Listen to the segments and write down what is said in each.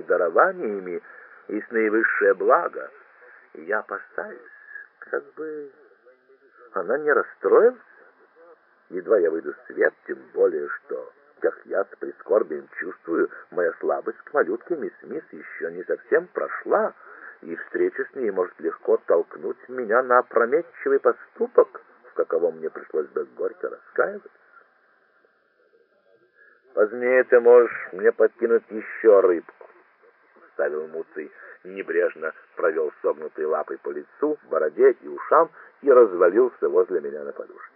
дарованиями и с наивысшее благо. И я опасаюсь, как бы она не расстроилась. Едва я выйду в свет, тем более, что, как я с прискорбием чувствую, моя слабость к малютке мисс Смит еще не совсем прошла, и встреча с ней может легко толкнуть меня на опрометчивый поступок, в каковом мне пришлось бы горько раскаиваться. «Позднее ты можешь мне подкинуть еще рыбку», — вставил Муций, небрежно провел согнутой лапой по лицу, бороде и ушам и развалился возле меня на подушке.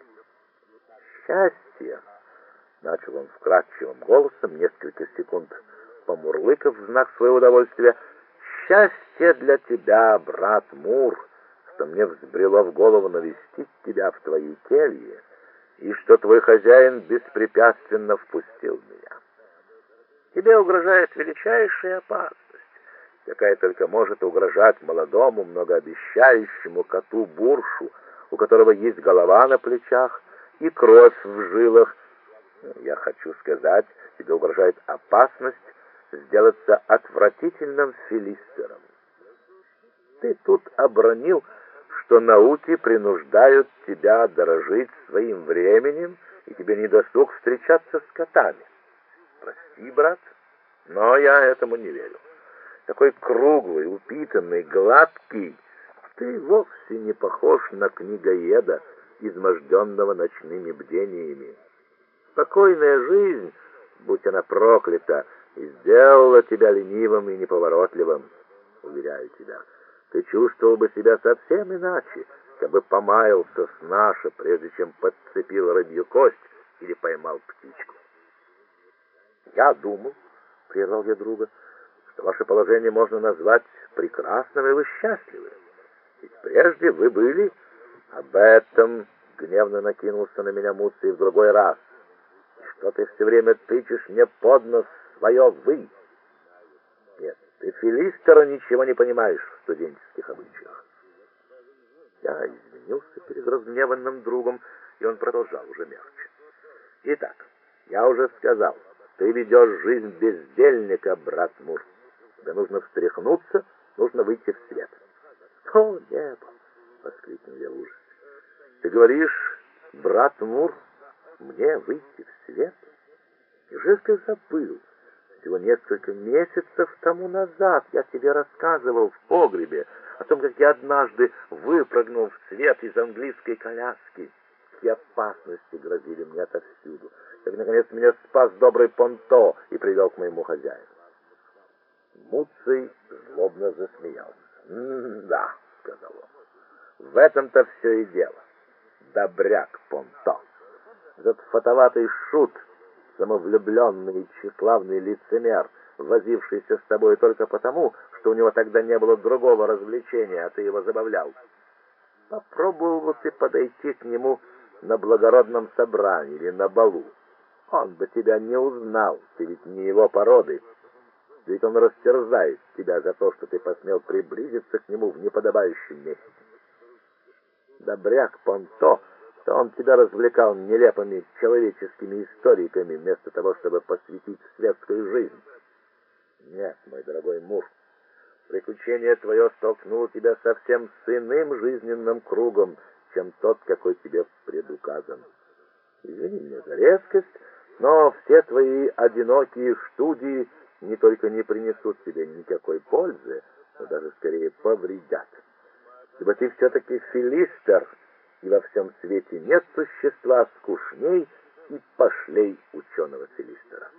«Счастье!» — начал он вкрадчивым голосом, несколько секунд помурлыкав в знак своего удовольствия. «Счастье для тебя, брат Мур, что мне взбрело в голову навестить тебя в твоей келье, и что твой хозяин беспрепятственно впустил меня. Тебе угрожает величайшая опасность, какая только может угрожать молодому, многообещающему коту Буршу, у которого есть голова на плечах и кровь в жилах. Я хочу сказать, тебе угрожает опасность сделаться отвратительным филистером. Ты тут обронил, что науки принуждают тебя дорожить своим временем, и тебе не досуг встречаться с котами. Прости, брат, но я этому не верю. Такой круглый, упитанный, гладкий, ты вовсе не похож на книгоеда, изможденного ночными бдениями. Спокойная жизнь, будь она проклята, и сделала тебя ленивым и неповоротливым. Уверяю тебя, ты чувствовал бы себя совсем иначе, как бы помаялся с нашей, прежде чем подцепил рыбью кость или поймал птичку. Я думал, прервал я друга, что ваше положение можно назвать прекрасным, и вы счастливы. Ведь прежде вы были... Об этом гневно накинулся на меня Муций в другой раз. Что ты все время тычешь мне под нос свое «вы»? Нет, ты, филистера, ничего не понимаешь в студенческих обычаях. Я извинился перед разгневанным другом, и он продолжал уже мягче. Итак, я уже сказал, ты ведешь жизнь бездельника, брат Мур. Тебе нужно встряхнуться, нужно выйти в свет. О, небо! — воскликнул я в ужасе. Ты говоришь, брат Мур, мне выйти в свет? Неужели ты забыл? Всего несколько месяцев тому назад я тебе рассказывал в погребе о том, как я однажды выпрыгнул в свет из английской коляски. Какие опасности грозили мне отовсюду. Как, наконец, меня спас добрый Понто и привел к моему хозяину. Муций злобно засмеялся. «Да», — сказал он, — «в этом-то все и дело. Добряк Понто. Этот фатоватый шут, самовлюбленный и тщеславный лицемер, возившийся с тобой только потому, что у него тогда не было другого развлечения, а ты его забавлял. Попробовал бы ты подойти к нему на благородном собрании или на балу. Он бы тебя не узнал, ты ведь не его породы. Ведь он растерзает тебя за то, что ты посмел приблизиться к нему в неподобающем месте. Добряк Понто, то он тебя развлекал нелепыми человеческими историками, вместо того, чтобы посвятить в светскую жизнь. Нет, мой дорогой Мур, приключение твое столкнуло тебя совсем с иным жизненным кругом, чем тот, какой тебе предуказан. Извини меня за резкость, но все твои одинокие студии не только не принесут тебе никакой пользы, но даже скорее повредят. Ибо ты все-таки филистер, и во всем свете нет существа скучней и пошлей ученого-филистера.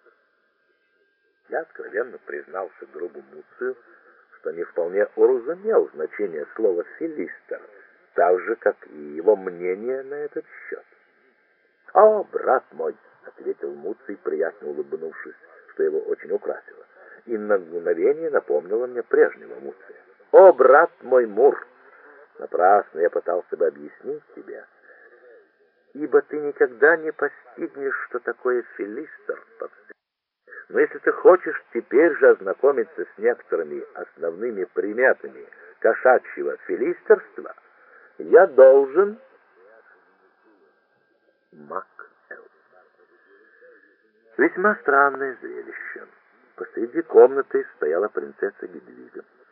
Я откровенно признался другу Муцию, что не вполне уразумел значение слова «филистер», так же, как и его мнение на этот счет. «О, брат мой!» — ответил Муций, приятно улыбнувшись, что его очень украсило, и на мгновение напомнило мне прежнего Муция. «О, брат мой Мур! Напрасно я пытался бы объяснить тебе, ибо ты никогда не постигнешь, что такое филистер по всему. Но если ты хочешь теперь же ознакомиться с некоторыми основными приметами кошачьего филистерства, я должен...» Мак Эл. Весьма странное зрелище. Посреди комнаты стояла принцесса Гедвига.